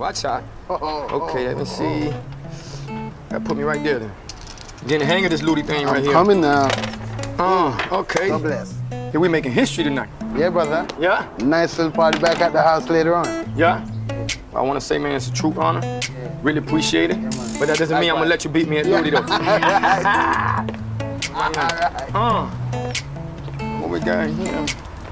Watch out. Okay, let me see. That put me right there then. Getting the hang of this Ludi thing right here. I'm coming now. Okay. God bless. Yeah, we making history tonight. Yeah, brother. Yeah? Nice little party back at the house later on. Yeah? I want to say, man, it's a true honor. Really appreciate it. Yeah, but that doesn't mean I'm going to let you beat me at Ludi, though. All right. What we got here?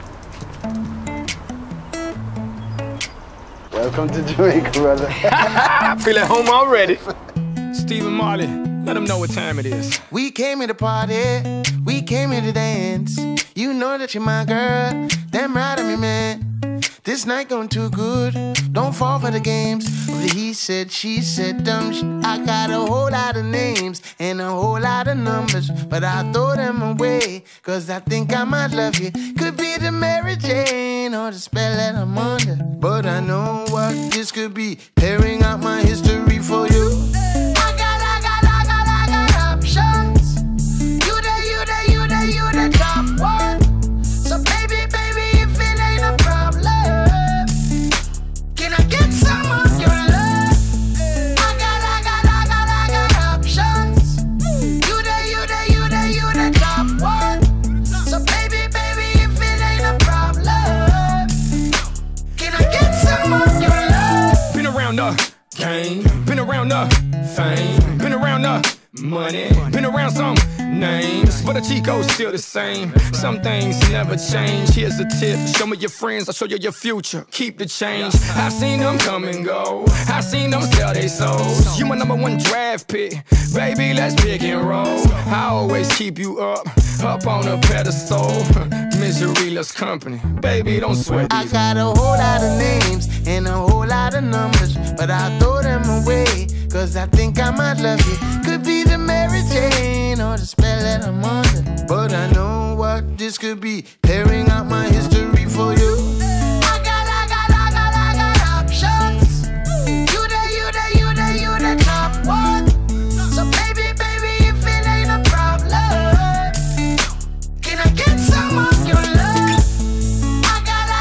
Welcome to Jamaica, brother. I feel at home already. Stephen Marley, let them know what time it is. We came here to party, we came here to dance. You know that you're my girl, damn right I'm your man. This night going too good, don't fall for the games. He said, she said, dumb shit. I got a whole lot of names and a whole lot of numbers, but I throw them away, cause I think I might love you. Could be the Mary Jane or the spell that I'm under, but I know what this could be, tearing out my history for you. I got options. You the top one. So baby, if it ain't a problem, can I get some of your love? I got options. You the top one. So baby, if it ain't a problem, can I get some of your love? Been around the game, been around the fame, been around the money, been around some names, but the Chico's still the same. Some things never change. Here's a tip: show me your friends, I'll show you your future. Keep the change. I seen them come and go, I seen them sell their souls. You my #1 draft pick, baby, let's pick and roll. I always keep you up on a pedestal. Misery loves company, baby, don't sweat these. I got a whole lot of names and a whole lot of numbers, but I throw them away, cause I think I might love you. Could be the Mary Jane or the spell that I'm under, but I know what this could be, tearing out my history for you. I got options. You the top one. So baby, if it ain't a problem, can I get some of your love? I got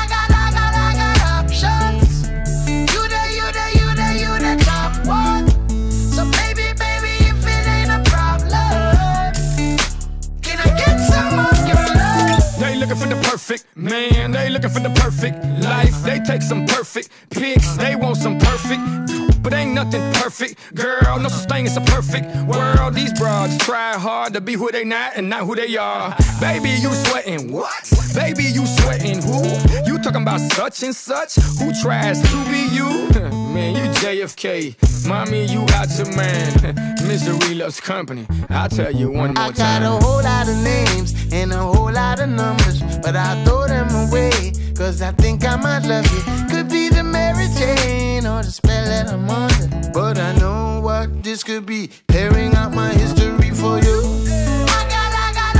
options. You the top one. So baby, if it ain't a problem, can I get some of your love? They looking for the perfect man, they looking for the perfect life. They take some perfect pics, they want some perfect, but ain't nothing perfect. Girl, no such thing as a perfect world. These broads try hard to be who they not and not who they are. Baby, you sweating what? Baby, you sweating who? You talking about such and such? Who tries to be you? Man, you JFK. Mommy, you out your man. Misery loves company. I'll tell you one more time. I got a whole lot of names and a whole lot of numbers, but I throw them away, cause I think I might love you. Could be the Mary Jane or the spell that I'm under, but I know what this could be, tearing out my history for you. I got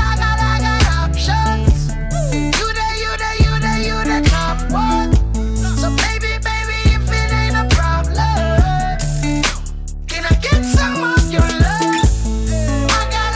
options. You the top one. So baby, if it ain't a problem, can I get some of your love? I got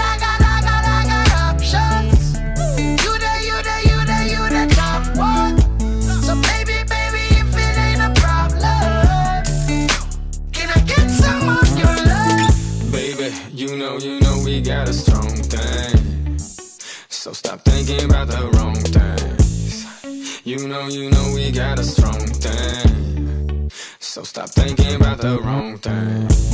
options. You the top one. So baby, if it ain't a problem, can I get some of your love? Baby, you know we got a strong thing, so stop thinking about the wrong things. You know we got a strong thing, so stop thinking about the wrong thing.